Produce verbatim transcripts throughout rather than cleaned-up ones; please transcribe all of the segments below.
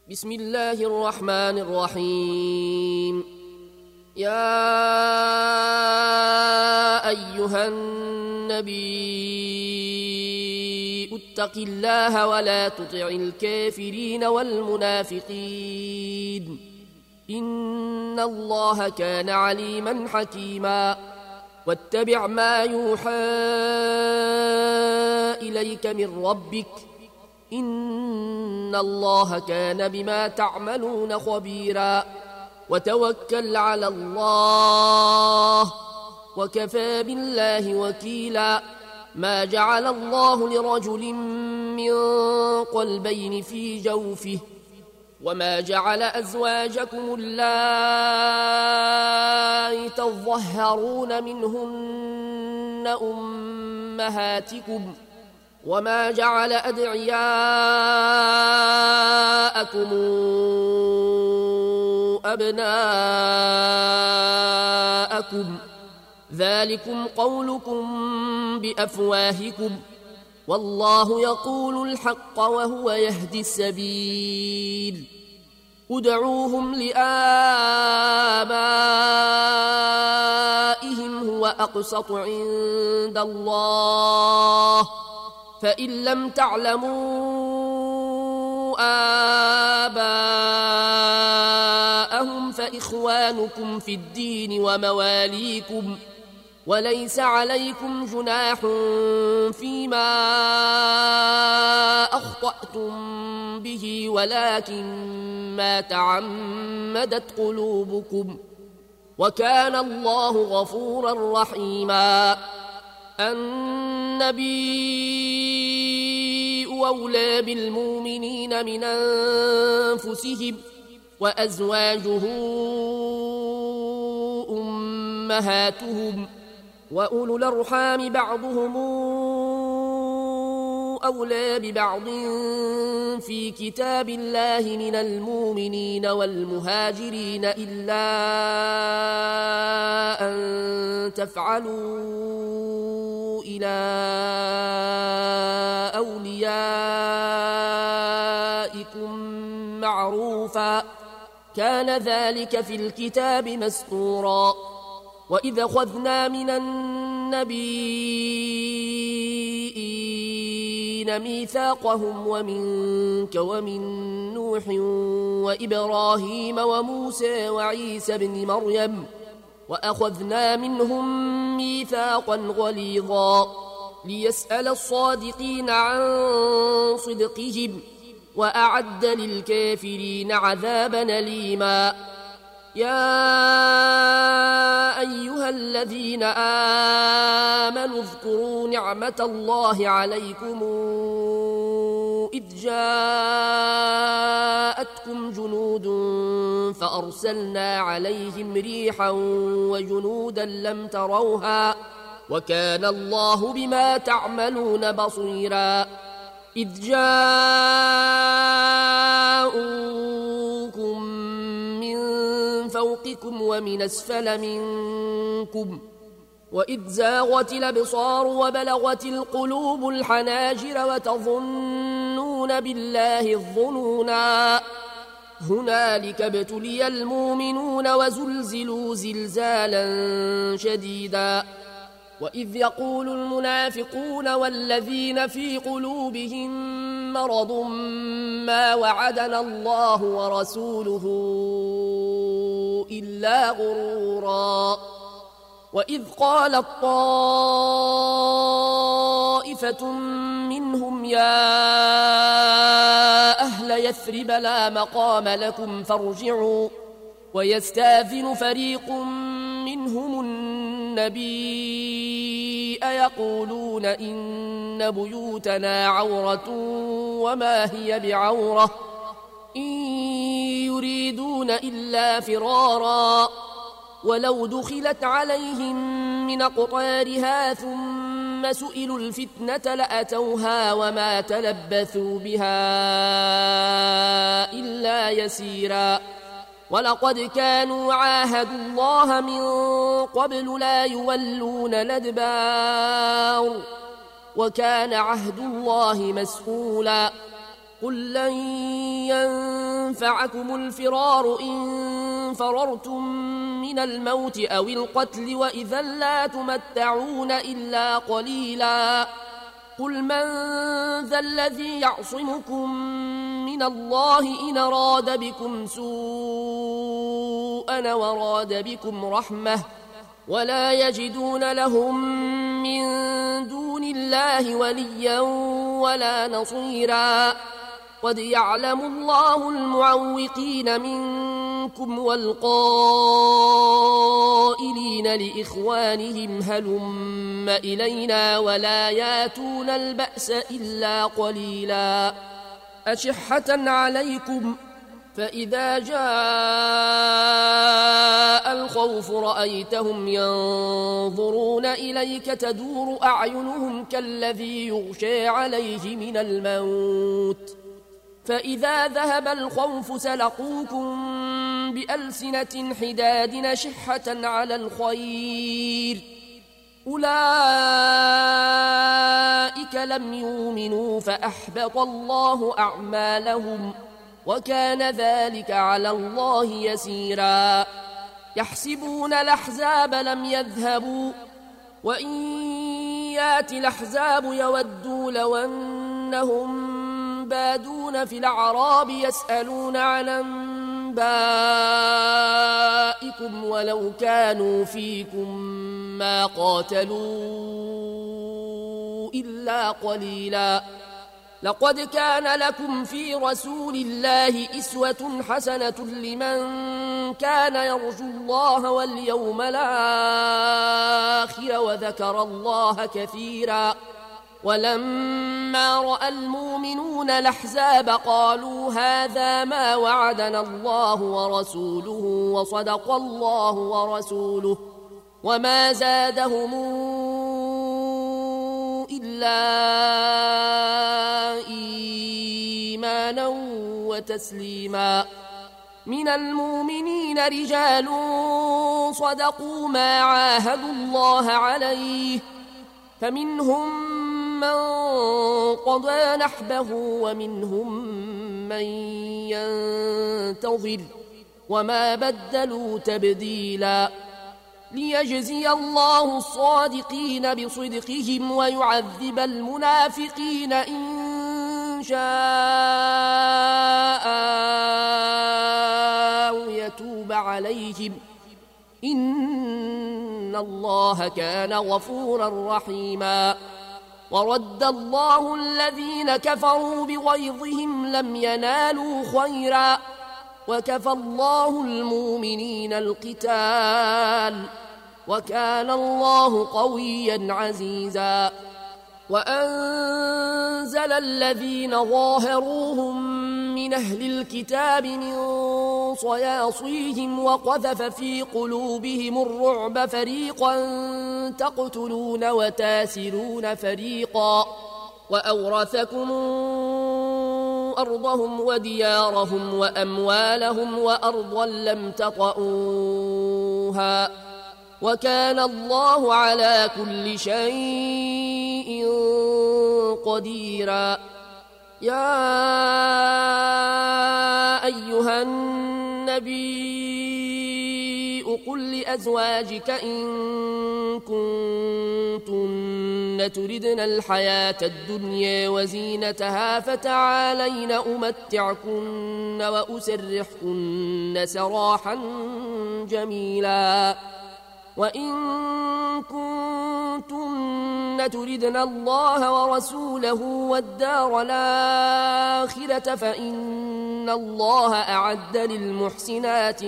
بسم الله الرحمن الرحيم. يا أيها النبي اتق الله ولا تطع الكافرين والمنافقين إن الله كان عليما حكيما. واتبع ما يوحى إليك من ربك إن الله كان بما تعملون خبيرا. وتوكل على الله وكفى بالله وكيلا. ما جعل الله لرجل من قلبين في جوفه وما جعل أزواجكم اللائي تظهرون منهن أمهاتكم وما جعل أدعياءكم أبناءكم ذلكم قولكم بأفواهكم والله يقول الحق وهو يهدي السبيل. ادعوهم لآبائهم هو أقسط عند الله فإن لم تعلموا آباءهم فإخوانكم في الدين ومواليكم وليس عليكم جناح فيما أخطأتم به ولكن ما تعمدت قلوبكم وكان الله غفورا رحيما. النبي أولى بالمؤمنين من أنفسهم وأزواجه أمهاتهم وأولو الأرحام بعضهم أولى ببعض في كتاب الله من المؤمنين والمهاجرين إلا أن تفعلوا إلى أوليائكم معروفا كان ذلك في الكتاب مسطورا. وإذا أخذنا من النبيين ميثاقهم ومنك ومن نوح وإبراهيم وموسى وعيسى بن مريم وأخذنا منهم ميثاقا غليظا ليسأل الصادقين عن صدقهم وأعد للكافرين عذابا أليما. يا أيها الذين آمنوا اذكروا نعمة الله عليكم إذ جاءتكم جنود فأرسلنا عليهم ريحا وجنودا لم تروها وكان الله بما تعملون بصيرا. إذ جاءوكم فوقكم ومن أسفل منكم وإذ زاغت الأبصار وبلغت القلوب الحناجر وتظنون بالله الظنونا هنالك ابتلي المؤمنون وزلزلوا زلزالا شديدا. وإذ يقول المنافقون والذين في قلوبهم مرض ما وعدنا الله ورسوله إلا غرورا. وإذ قالت طائفة منهم يا أهل يثرب لا مقام لكم فارجعوا ويستاذن فريق منهم النبي يقولون إن بيوتنا عورة وما هي بعورة إن يريدون إلا فرارا ولو دخلت عليهم من أقطارها ثم سئلوا الفتنة لأتوها وما تلبثوا بها إلا يسيرا. ولقد كانوا عاهدوا الله من قبل لا يولون الأدبار وكان عهد الله مسئولا. قل لن ينفعكم الفرار إن فررتم من الموت أو القتل وإذا لا تمتعون إلا قليلا قل من ذا الذي يعصمكم من الله إن أراد بكم سوءا وراد بكم رحمة ولا يجدون لهم من دون الله وليا ولا نصيرا قد يعلم الله المعوقين منكم والقائلين لإخوانهم هلم إلينا ولا ياتون البأس إلا قليلا أشحة عليكم فإذا جاء الخوف رأيتهم ينظرون إليك تدور أعينهم كالذي يغشى عليه من الموت فإذا ذهب الخوف سلقوكم بألسنة حداد نشحة على الخير أولئك لم يؤمنوا فأحبط الله أعمالهم وكان ذلك على الله يسيرا يحسبون الأحزاب لم يذهبوا وإن يات الأحزاب يودوا لو أنهم بادون في الأعراب يسألون عن أنبائكم ولو كانوا فيكم ما قاتلوا إلا قليلا لقد كان لكم في رسول الله إسوة حسنة لمن كان يرجو الله واليوم الآخر وذكر الله كثيرا ولما رأى المؤمنون الأحزاب قالوا هذا ما وعدنا الله ورسوله وصدق الله ورسوله وما زادهم إلا إيمانا وتسليما من المؤمنين رجال صدقوا ما عاهدوا الله عليه فمنهم من قضى نحبه ومنهم من ينتظر وما بدلوا تبديلا ليجزي الله الصادقين بصدقهم ويعذب المنافقين إن شاء أو يتوب عليهم إن الله كان غفورا رحيما ورد الله الذين كفروا بغيظهم لم ينالوا خيرا وكفى الله المؤمنين القتال وكان الله قويا عزيزا وأنزل الذين ظاهروهم من أهل الكتاب من صياصيهم وقذف في قلوبهم الرعب فريقا تقتلون وتاسرون فريقا وأورثكم أرضهم وديارهم وأموالهم وأرضا لم تطئوها وكان الله على كل شيء قديرا يا أيها النبي قل لأزواجك إن كنتن تردن الحياة الدنيا وزينتها فتعالين أمتعكن وأسرحكن سراحا جميلا وإن كنتن تردن الله ورسوله والدار الآخرة فإن الله أعد للمحسنات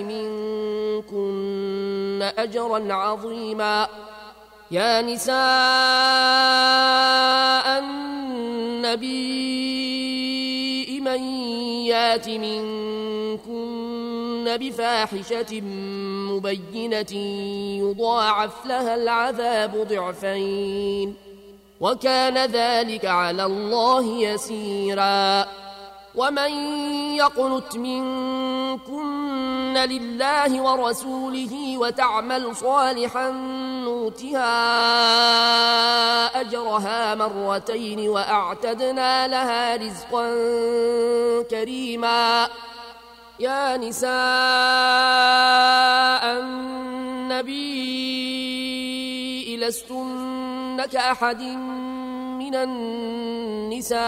منكن أجرا عظيما يا نساء النبي من يات منكن بفاحشة مبينة يضاعف لها العذاب ضعفين وكان ذلك على الله يسيرا ومن يقنت منكن لله ورسوله وتعمل صالحا نؤتها أجرها مرتين وأعتدنا لها رزقا كريما. يا نساء النبي لستن كأحد من النساء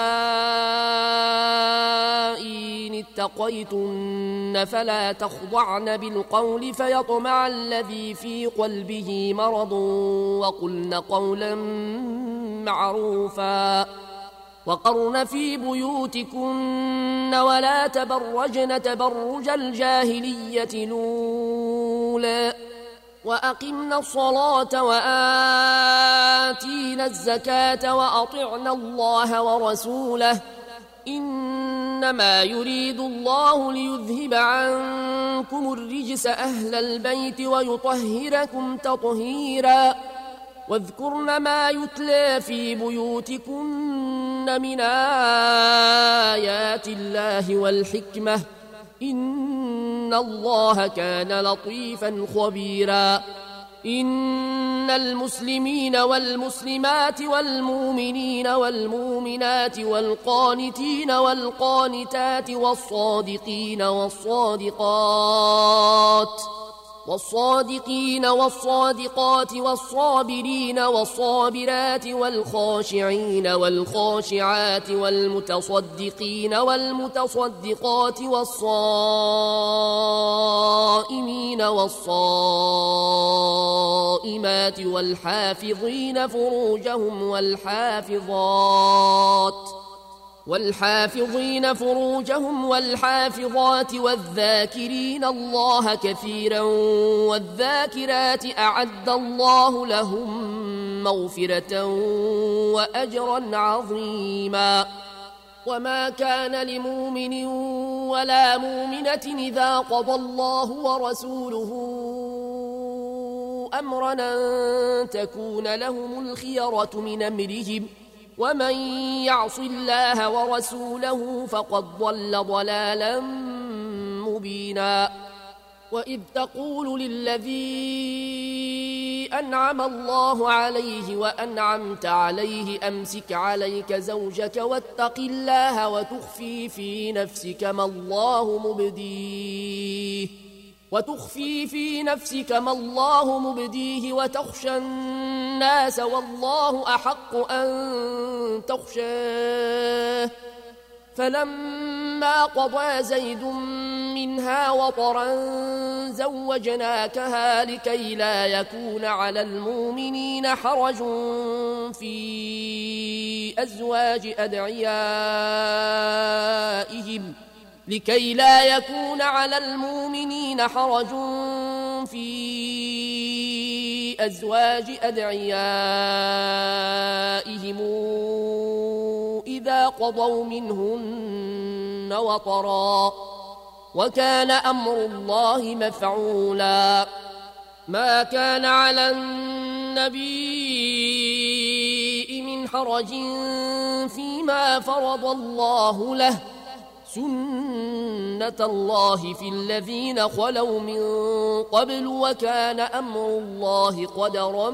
إن اتقيتن فلا تخضعن بالقول فيطمع الذي في قلبه مرض وقلن قولا معروفا وقرن في بيوتكن ولا تبرجن تبرج الجاهلية الأولى وأقمنا الصلاة وآتينا الزكاة وأطعنا الله ورسوله إنما يريد الله ليذهب عنكم الرجس أهل البيت ويطهركم تطهيرا واذكرن ما يتلى في بيوتكن من آيات الله والحكمة إن الله كان لطيفا خبيرا. إن المسلمين والمسلمات والمؤمنين والمؤمنات والقانتين والقانتات والصادقين والصادقات والصادقين والصادقات والصابرين والصابرات والخاشعين والخاشعات والمتصدقين والمتصدقات والصائمين والصائمات والحافظين فروجهم والحافظات والحافظين فروجهم والحافظات والذاكرين الله كثيرا والذاكرات أعد الله لهم مغفرة وأجرا عظيما. وما كان لمؤمن ولا مؤمنة إذا قضى الله ورسوله أمرا أن تكون لهم الخيرة من أمرهم ومن يعص الله ورسوله فقد ضل ضلالا مبينا. وإذ تقول للذي أنعم الله عليه وأنعمت عليه أمسك عليك زوجك واتق الله وتخفي في نفسك ما الله مبديه وتخفي في نفسك ما الله مبديه وتخشى الناس والله أحق أن تخشاه فلما قضى زيد منها وطرا زوجناكها لكي لا يكون على المؤمنين حرج في أزواج أدعيائهم لكي لا يكون على المؤمنين حرج في أزواج أدعيائهم إذا قضوا منهن وطرا وكان أمر الله مفعولا. ما كان على النبي من حرج فيما فرض الله له سنة الله في الذين خلوا من قبل وكان أمر الله قدرا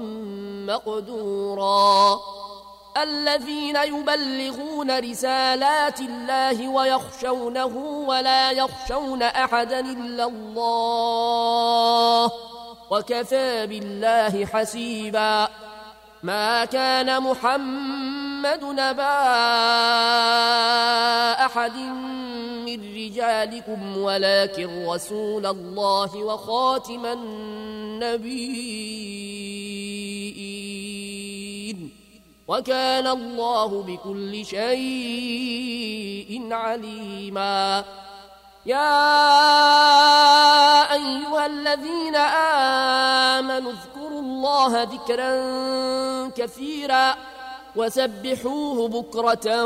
مقدورا. الذين يبلغون رسالات الله ويخشونه ولا يخشون أحدا إلا الله وكفى بالله حسيبا. ما كان محمد نبا أحد من رجالكم ولكن رسول الله وخاتم النبيين وكان الله بكل شيء عليما. يا أيها الذين آمنوا اذكروا الله ذكرا كثيرا وسبحوه بكرة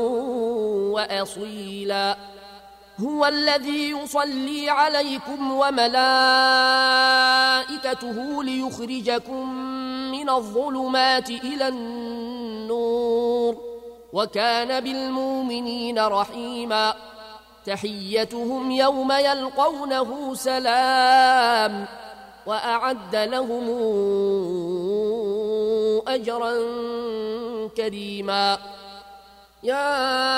وأصيلا. هو الذي يصلي عليكم وملائكته ليخرجكم من الظلمات إلى النور وكان بالمؤمنين رحيما تحيتهم يوم يلقونه سلام وأعد لهم أجرا كريما يا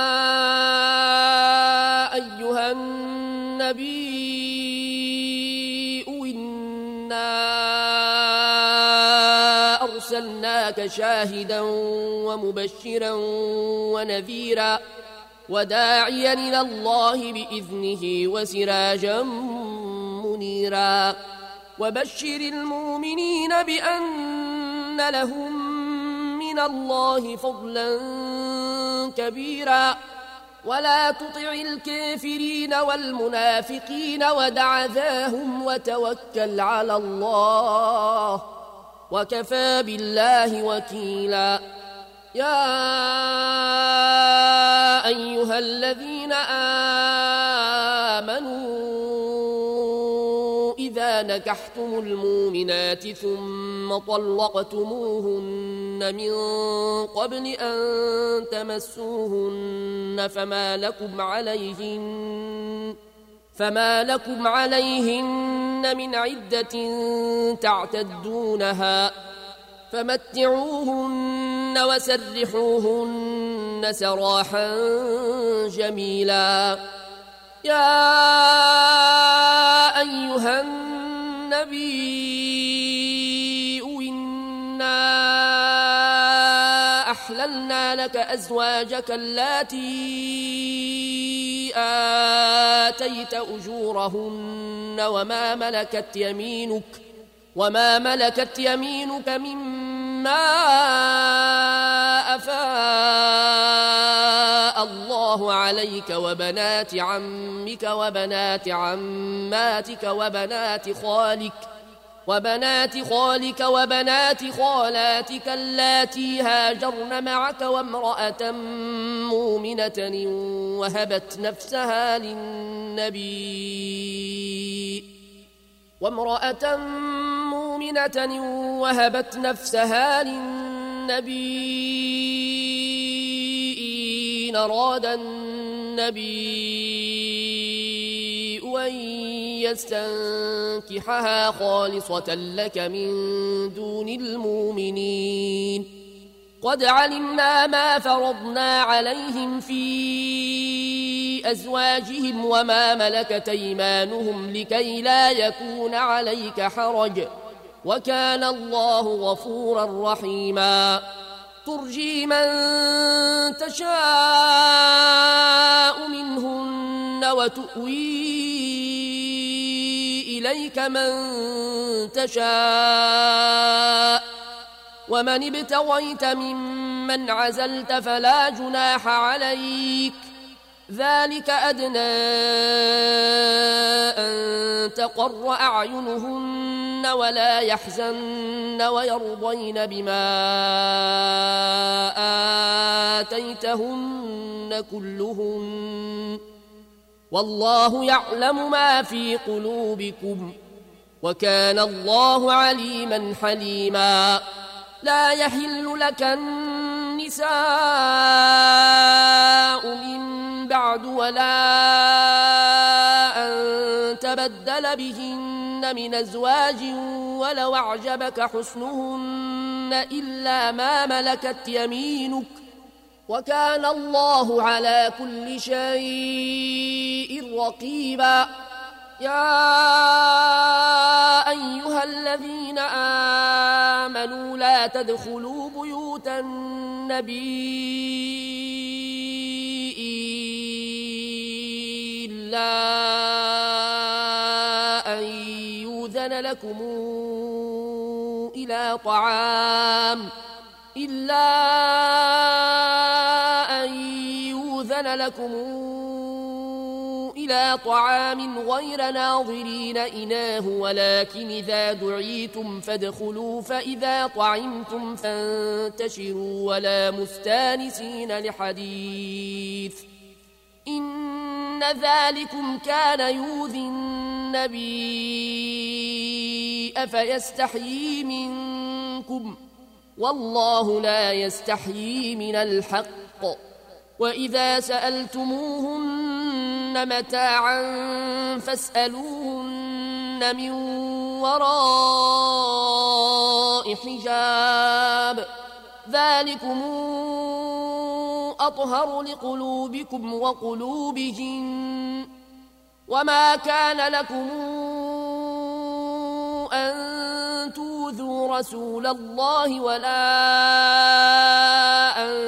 أيها النبي إنا أرسلناك شاهدا ومبشرا ونذيرا وداعيا إلى الله بإذنه وسراجا منيرا وبشر المؤمنين بأن لهم من الله فضلا كبيرا ولا تطع الكافرين والمنافقين ودع ذاهم وتوكل على الله وكفى بالله وكيلا يا أيها الذين آمنوا إذا نكحتم المؤمنات ثم طلقتموهن من قبل أن تمسوهن فما لكم عليهن فما لكم عليهن من عدة تعتدونها فمتعوهن وسرحوهن سراحا جميلا يا أيها النبي إنا أحللنا لك أزواجك اللاتي آتيت أجورهن وما ملكت يمينك وما ملكت يمينك مما أفاء الله عليك وبنات عمك وبنات عماتك وبنات خالك وبنات خالك وبنات خالاتك اللاتي هاجرن معك وامرأة مؤمنة وهبت نفسها للنبي وامرأة مؤمنة وهبت نفسها للنبي إن أراد النبي أن يستنكحها خالصة لك من دون المؤمنين قد علمنا ما فرضنا عليهم في أزواجهم وما ملكت أيمانهم لكي لا يكون عليك حرج وكان الله غفورا رحيما ترجي من تشاء منهن وتؤوي إليك من تشاء ومن ابتغيت ممن عزلت فلا جناح عليك ذلك أدنى أن تقر أعينهن ولا يحزن ويرضين بما آتيتهن كلهن والله يعلم ما في قلوبكم وكان الله عليما حليما لا يحل لك النساء من بعد ولا أن تبدل بهن من أزواج ولو أعجبك حسنهن إلا ما ملكت يمينك وكان الله على كل شيء رقيبا يا أيها الذين آمنوا لا تدخلوا بيوت النبي إلا أن يؤذن لكم إلى طعام إلا أن يؤذن لكم إلى طعام غير ناظرين إناه ولكن إذا دعيتم فادخلوا فإذا طعمتم فانتشروا ولا مستانسين لحديث إن ذلكم كان يؤذي النبي أفيستحيي منكم والله لا يستحيي من الحق وإذا سألتموهن متاعا فاسألوهن من وراء حجاب ذلكم أطهر لقلوبكم وقلوبهن وما كان لكم أن تؤذوا رسول الله ولا أن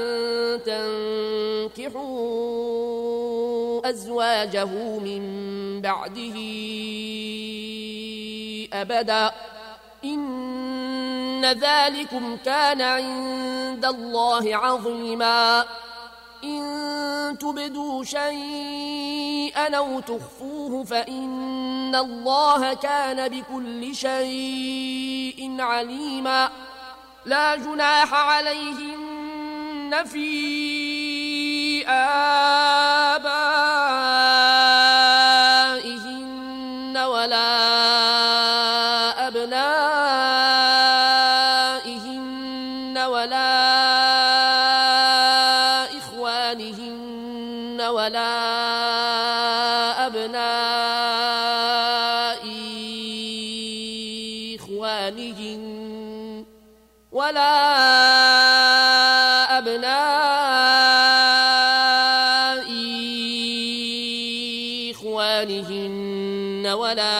تنكحوا أزواجه من بعده أبدا إن ذلكم كان عند الله عظيما إن تبدوا شيئا أو تخفوه فإن الله كان بكل شيء عليما لا جناح عليهن في آبائهن ولا أبنائهن ولا إخوانهن ولا أبناء إخوانهن ولا أبناء إخوانهن ولا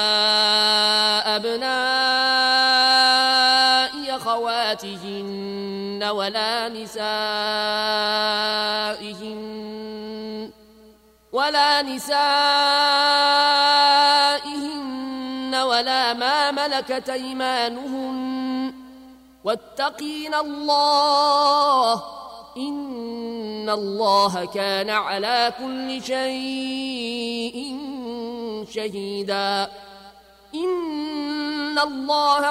أبناء أخواتهن ولا نسائهن ولا نسائهن ولا ما ملكت أيمانهن واتقين الله إن الله كان على كل شيء شهيدا إن الله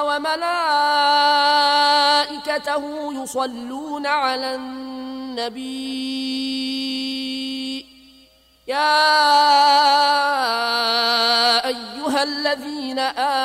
وملائكته يصلون على النبي يا أيها الذين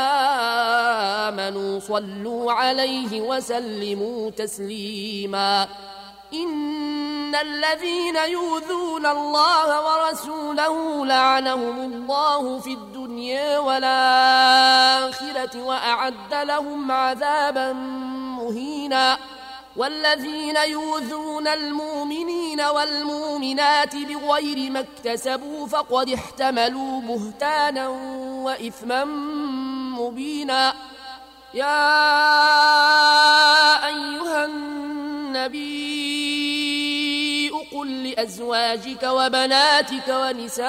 آمنوا صلوا عليه وسلموا تسليما إن الذين يؤذون الله ورسوله لعنهم الله في الدنيا والآخرة وأعد لهم عذابا مهينا والذين يؤذون المؤمنين والمؤمنات بغير ما اكتسبوا فقد احتملوا بهتانا وإثما مبينا يا أيها النبي قل لأزواجك وبناتك ونساء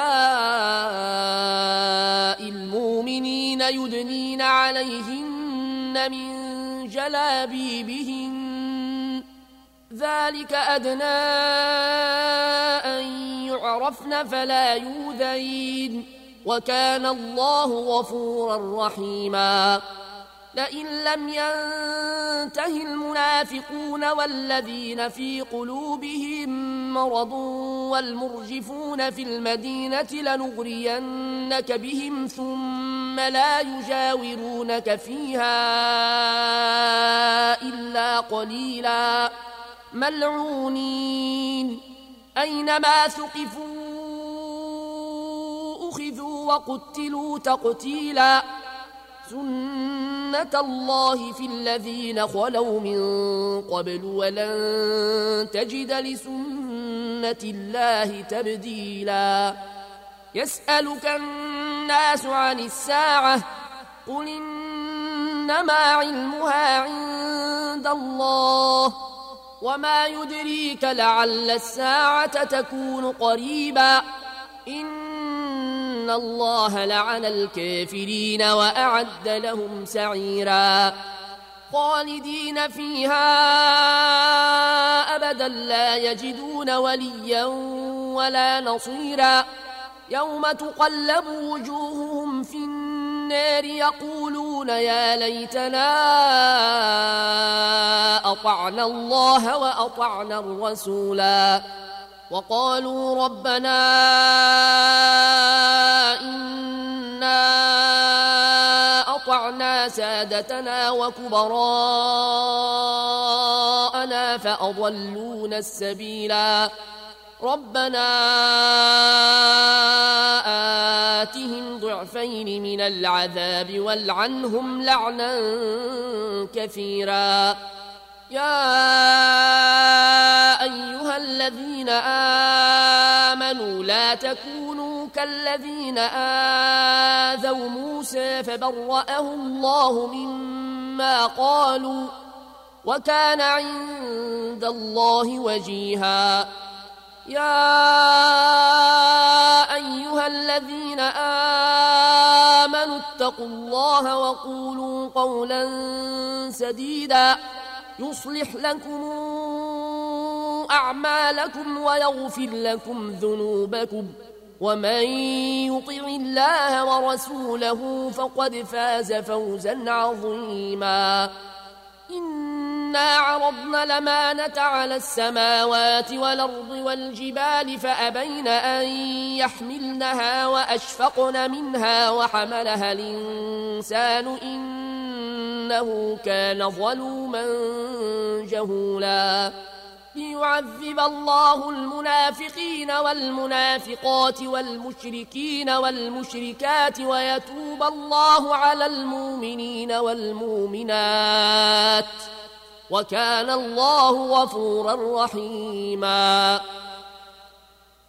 المؤمنين يدنين عليهن من جلابيبهن ذلك أدنى أن يعرفن فلا يؤذين وكان الله غفورا رحيما لئن لم ينته المنافقون والذين في قلوبهم مرض والمرجفون في المدينة لنغرينك بهم ثم لا يجاورونك فيها إلا قليلا ملعونين أينما ثقفوا أخذوا وقتلوا تقتيلا سنة الله في الذين خلوا من قبل ولن تجد لسنة الله تبديلا يسألك الناس عن الساعة قل إنما علمها عند الله وما يدريك لعل الساعة تكون قريبا إن الله لعن الكافرين وأعد لهم سعيرا خالدين فيها أبدا لا يجدون وليا ولا نصيرا يوم تقلب وجوههم في النار يقولون يا ليتنا أطعنا الله وأطعنا الرسولا وقالوا ربنا إنا أطعنا سادتنا وكبراءنا فأضلونا السبيلا ربنا آتهم ضعفين من العذاب والعنهم لعنا كثيرا. يا أيها الذين آمنوا لا تكونوا كالذين آذوا موسى فبرأه الله مما قالوا وكان عند الله وجيها. يا أيها الذين آمنوا اتقوا الله وقولوا قولا سديدا يصلح لكم أعمالكم ويغفر لكم ذنوبكم ومن يطع الله ورسوله فقد فاز فوزا عظيما. إنا عرضنا الأمانة على السماوات والأرض والجبال فأبين أن يحملنها وأشفقن منها وحملها الإنسان إنه كان ظلوما جهولا. ليعذب الله المنافقين والمنافقات والمشركين والمشركات ويتوب الله على المؤمنين والمؤمنات وكان الله غفورا رحيما.